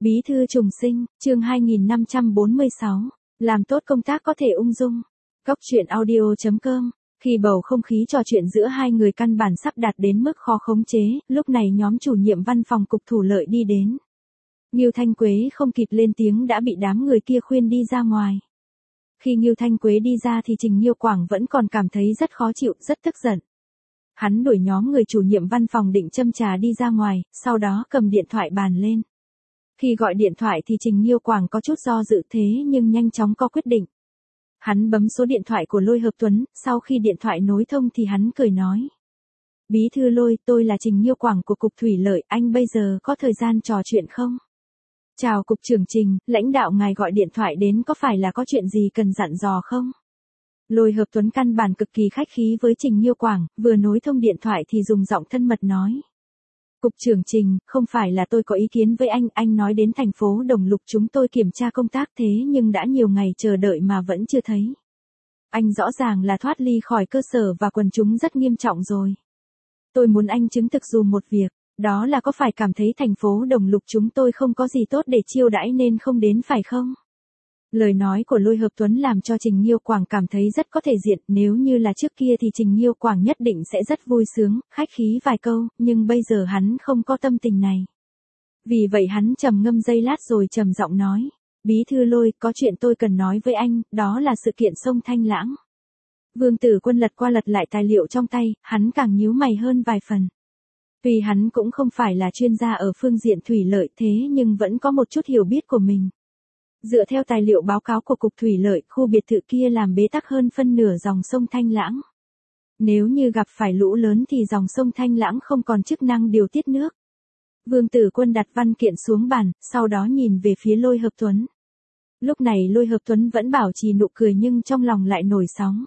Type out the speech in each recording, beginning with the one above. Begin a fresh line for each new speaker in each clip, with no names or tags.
Bí thư trùng sinh, chương 2546, làm tốt công tác có thể ung dung. Góc truyện audio.com. Khi bầu không khí trò chuyện giữa hai người căn bản sắp đạt đến mức khó khống chế, lúc này nhóm chủ nhiệm văn phòng cục Thủ Lợi đi đến. Ngưu Thanh Quế không kịp lên tiếng đã bị đám người kia khuyên đi ra ngoài. Khi Ngưu Thanh Quế đi ra thì Trình Nghiêu Quảng vẫn còn cảm thấy rất khó chịu, rất tức giận. Hắn đuổi nhóm người chủ nhiệm văn phòng định châm trà đi ra ngoài, sau đó cầm điện thoại bàn lên. Khi gọi điện thoại thì Trình Nghiêu Quảng có chút do dự thế nhưng nhanh chóng có quyết định. Hắn bấm số điện thoại của Lôi Hợp Tuấn, sau khi điện thoại nối thông thì hắn cười nói. Bí thư Lôi, tôi là Trình Nghiêu Quảng của Cục Thủy Lợi, anh bây giờ có thời gian trò chuyện không? Chào Cục trưởng Trình, lãnh đạo ngài gọi điện thoại đến có phải là có chuyện gì cần dặn dò không? Lôi Hợp Tuấn căn bản cực kỳ khách khí với Trình Nghiêu Quảng, vừa nối thông điện thoại thì dùng giọng thân mật nói. Cục trưởng Trình, không phải là tôi có ý kiến với anh nói đến thành phố Đồng Lục chúng tôi kiểm tra công tác thế nhưng đã nhiều ngày chờ đợi mà vẫn chưa thấy. Anh rõ ràng là thoát ly khỏi cơ sở và quần chúng rất nghiêm trọng rồi. Tôi muốn anh chứng thực dùm một việc, đó là có phải cảm thấy thành phố Đồng Lục chúng tôi không có gì tốt để chiêu đãi nên không đến phải không? Lời nói của Lôi Hợp Tuấn làm cho Trình Nghiêu Quảng cảm thấy rất có thể diện, nếu như là trước kia thì Trình Nghiêu Quảng nhất định sẽ rất vui sướng, khách khí vài câu, nhưng bây giờ hắn không có tâm tình này. Vì vậy hắn trầm ngâm giây lát rồi trầm giọng nói, Bí thư Lôi, có chuyện tôi cần nói với anh, đó là sự kiện sông Thanh Lãng. Vương Tử Quân lật qua lật lại tài liệu trong tay, hắn càng nhíu mày hơn vài phần. Tuy hắn cũng không phải là chuyên gia ở phương diện thủy lợi thế nhưng vẫn có một chút hiểu biết của mình. Dựa theo tài liệu báo cáo của Cục Thủy Lợi, khu biệt thự kia làm bế tắc hơn phân nửa dòng sông Thanh Lãng. Nếu như gặp phải lũ lớn thì dòng sông Thanh Lãng không còn chức năng điều tiết nước. Vương Tử Quân đặt văn kiện xuống bàn, sau đó nhìn về phía Lôi Hợp Tuấn. Lúc này Lôi Hợp Tuấn vẫn bảo trì nụ cười nhưng trong lòng lại nổi sóng.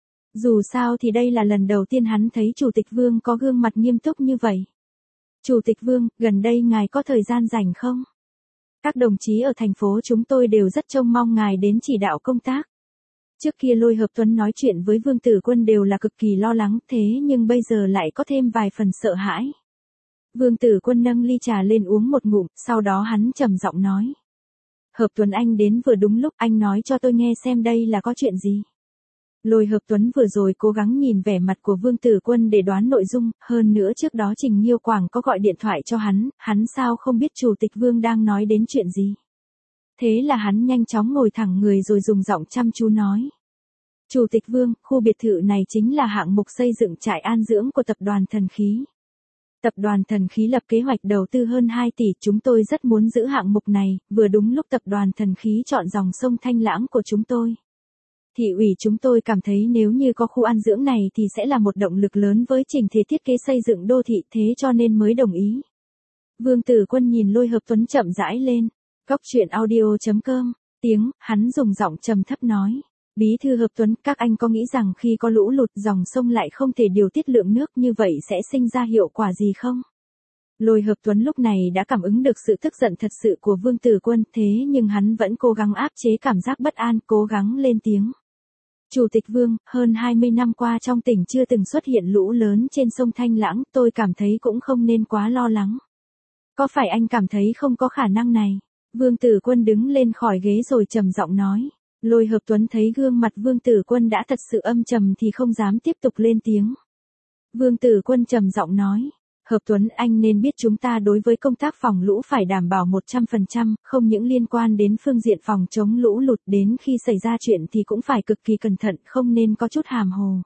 Dù sao thì đây là lần đầu tiên hắn thấy Chủ tịch Vương có gương mặt nghiêm túc như vậy. Chủ tịch Vương, gần đây ngài có thời gian rảnh không? Các đồng chí ở thành phố chúng tôi đều rất trông mong ngài đến chỉ đạo công tác. Trước kia Lôi Hợp Tuấn nói chuyện với Vương Tử Quân đều là cực kỳ lo lắng thế nhưng bây giờ lại có thêm vài phần sợ hãi. Vương Tử Quân nâng ly trà lên uống một ngụm, sau đó hắn trầm giọng nói. Hợp Tuấn anh đến vừa đúng lúc, anh nói cho tôi nghe xem đây là có chuyện gì. Lôi Hợp Tuấn vừa rồi cố gắng nhìn vẻ mặt của Vương Tử Quân để đoán nội dung, hơn nữa trước đó Trình Nghiêu Quảng có gọi điện thoại cho hắn sao không biết Chủ tịch Vương đang nói đến chuyện gì. Thế là hắn nhanh chóng ngồi thẳng người rồi dùng giọng chăm chú nói. Chủ tịch Vương, khu biệt thự này chính là hạng mục xây dựng trại an dưỡng của Tập đoàn Thần Khí. Tập đoàn Thần Khí lập kế hoạch đầu tư hơn 2 tỷ, chúng tôi rất muốn giữ hạng mục này, vừa đúng lúc Tập đoàn Thần Khí chọn dòng sông Thanh Lãng của chúng tôi. Thị ủy chúng tôi cảm thấy nếu như có khu an dưỡng này thì sẽ là một động lực lớn với trình thể thiết kế xây dựng đô thị thế cho nên mới đồng ý. Vương Tử Quân nhìn Lôi Hợp Tuấn chậm rãi lên. Góc truyện audio.com. Hắn dùng giọng trầm thấp nói. Bí thư Hợp Tuấn, các anh có nghĩ rằng khi có lũ lụt dòng sông lại không thể điều tiết lượng nước như vậy sẽ sinh ra hiệu quả gì không? Lôi Hợp Tuấn lúc này đã cảm ứng được sự tức giận thật sự của Vương Tử Quân thế nhưng hắn vẫn cố gắng áp chế cảm giác bất an, cố gắng lên tiếng. Chủ tịch Vương, hơn 20 năm qua trong tỉnh chưa từng xuất hiện lũ lớn trên sông Thanh Lãng, tôi cảm thấy cũng không nên quá lo lắng. Có phải anh cảm thấy không có khả năng này? Vương Tử Quân đứng lên khỏi ghế rồi trầm giọng nói. Lôi Hợp Tuấn thấy gương mặt Vương Tử Quân đã thật sự âm trầm thì không dám tiếp tục lên tiếng. Vương Tử Quân trầm giọng nói. Hợp Tuấn anh nên biết chúng ta đối với công tác phòng lũ phải đảm bảo 100%, không những liên quan đến phương diện phòng chống lũ lụt đến khi xảy ra chuyện thì cũng phải cực kỳ cẩn thận, không nên có chút hàm hồ.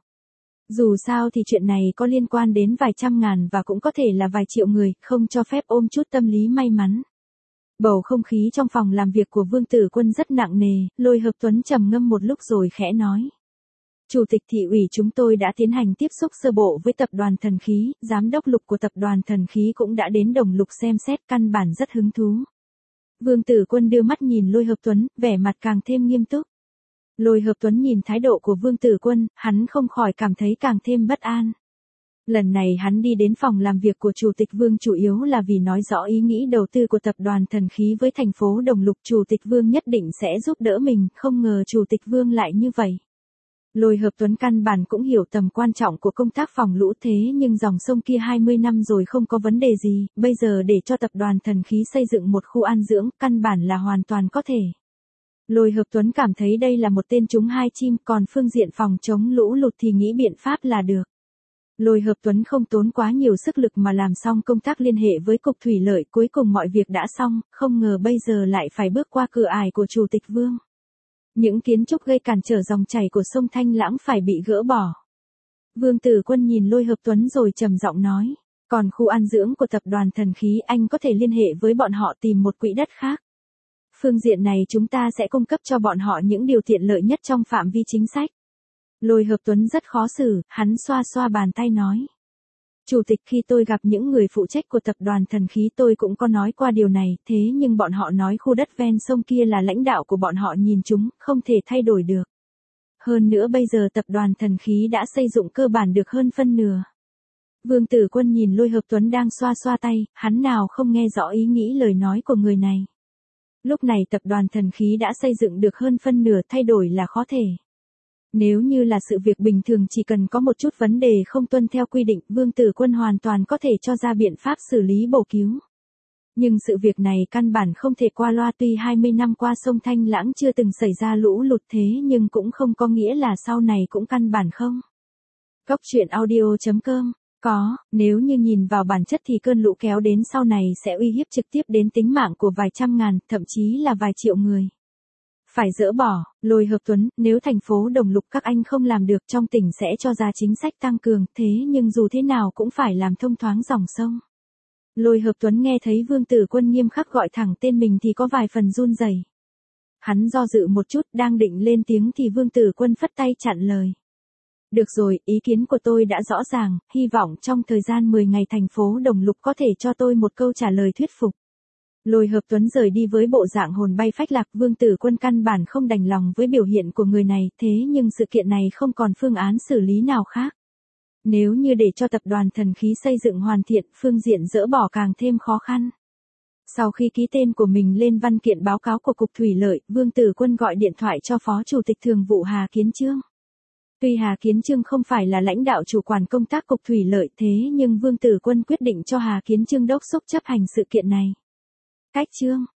Dù sao thì chuyện này có liên quan đến vài trăm ngàn và cũng có thể là vài triệu người, không cho phép ôm chút tâm lý may mắn. Bầu không khí trong phòng làm việc của Vương Tử Quân rất nặng nề, Lôi Hợp Tuấn trầm ngâm một lúc rồi khẽ nói. Chủ tịch thị ủy chúng tôi đã tiến hành tiếp xúc sơ bộ với Tập đoàn Thần Khí, giám đốc Lục của Tập đoàn Thần Khí cũng đã đến Đồng Lục xem xét căn bản rất hứng thú. Vương Tử Quân đưa mắt nhìn Lôi Hợp Tuấn, vẻ mặt càng thêm nghiêm túc. Lôi Hợp Tuấn nhìn thái độ của Vương Tử Quân, hắn không khỏi cảm thấy càng thêm bất an. Lần này hắn đi đến phòng làm việc của Chủ tịch Vương chủ yếu là vì nói rõ ý nghĩ đầu tư của Tập đoàn Thần Khí với thành phố Đồng Lục. Chủ tịch Vương nhất định sẽ giúp đỡ mình, không ngờ Chủ tịch Vương lại như vậy. Lôi Hợp Tuấn căn bản cũng hiểu tầm quan trọng của công tác phòng lũ thế nhưng dòng sông kia 20 năm rồi không có vấn đề gì, bây giờ để cho tập đoàn Thần Khí xây dựng một khu an dưỡng, căn bản là hoàn toàn có thể. Lôi Hợp Tuấn cảm thấy đây là một tên trúng hai chim, còn phương diện phòng chống lũ lụt thì nghĩ biện pháp là được. Lôi Hợp Tuấn không tốn quá nhiều sức lực mà làm xong công tác liên hệ với Cục Thủy Lợi, cuối cùng mọi việc đã xong, không ngờ bây giờ lại phải bước qua cửa ải của Chủ tịch Vương. Những kiến trúc gây cản trở dòng chảy của sông Thanh Lãng phải bị gỡ bỏ. Vương Tử Quân nhìn Lôi Hợp Tuấn rồi trầm giọng nói, còn khu an dưỡng của tập đoàn Thần Khí anh có thể liên hệ với bọn họ tìm một quỹ đất khác. Phương diện này chúng ta sẽ cung cấp cho bọn họ những điều tiện lợi nhất trong phạm vi chính sách. Lôi Hợp Tuấn rất khó xử, hắn xoa xoa bàn tay nói. Chủ tịch, khi tôi gặp những người phụ trách của tập đoàn Thần Khí tôi cũng có nói qua điều này, thế nhưng bọn họ nói khu đất ven sông kia là lãnh đạo của bọn họ nhìn chúng, không thể thay đổi được. Hơn nữa bây giờ tập đoàn Thần Khí đã xây dựng cơ bản được hơn phân nửa. Vương Tử Quân nhìn Lôi Hợp Tuấn đang xoa xoa tay, hắn nào không nghe rõ ý nghĩ lời nói của người này. Lúc này tập đoàn Thần Khí đã xây dựng được hơn phân nửa, thay đổi là khó thể. Nếu như là sự việc bình thường chỉ cần có một chút vấn đề không tuân theo quy định, Vương Tử Quân hoàn toàn có thể cho ra biện pháp xử lý bổ cứu. Nhưng sự việc này căn bản không thể qua loa, tuy 20 năm qua sông Thanh Lãng chưa từng xảy ra lũ lụt thế nhưng cũng không có nghĩa là sau này cũng căn bản không. Góc truyện audio.com. Có, nếu như nhìn vào bản chất thì cơn lũ kéo đến sau này sẽ uy hiếp trực tiếp đến tính mạng của vài trăm ngàn, thậm chí là vài triệu người. Phải dỡ bỏ. Lôi Hợp Tuấn, nếu thành phố Đồng Lục các anh không làm được trong tỉnh sẽ cho ra chính sách tăng cường, thế nhưng dù thế nào cũng phải làm thông thoáng dòng sông. Lôi Hợp Tuấn nghe thấy Vương Tử Quân nghiêm khắc gọi thẳng tên mình thì có vài phần run rẩy. Hắn do dự một chút, đang định lên tiếng thì Vương Tử Quân phất tay chặn lời. Được rồi, ý kiến của tôi đã rõ ràng, hy vọng trong thời gian 10 ngày thành phố Đồng Lục có thể cho tôi một câu trả lời thuyết phục. Lôi Hợp Tuấn rời đi với bộ dạng hồn bay phách lạc, Vương Tử Quân căn bản không đành lòng với biểu hiện của người này, thế nhưng sự kiện này không còn phương án xử lý nào khác. Nếu như để cho tập đoàn Thần Khí xây dựng hoàn thiện, phương diện dỡ bỏ càng thêm khó khăn. Sau khi ký tên của mình lên văn kiện báo cáo của Cục Thủy Lợi, Vương Tử Quân gọi điện thoại cho Phó Chủ tịch Thường vụ Hà Kiến Chương. Tuy Hà Kiến Chương không phải là lãnh đạo chủ quản công tác Cục Thủy Lợi thế nhưng Vương Tử Quân quyết định cho Hà Kiến Chương đốc thúc chấp hành sự kiện này. Cách chương.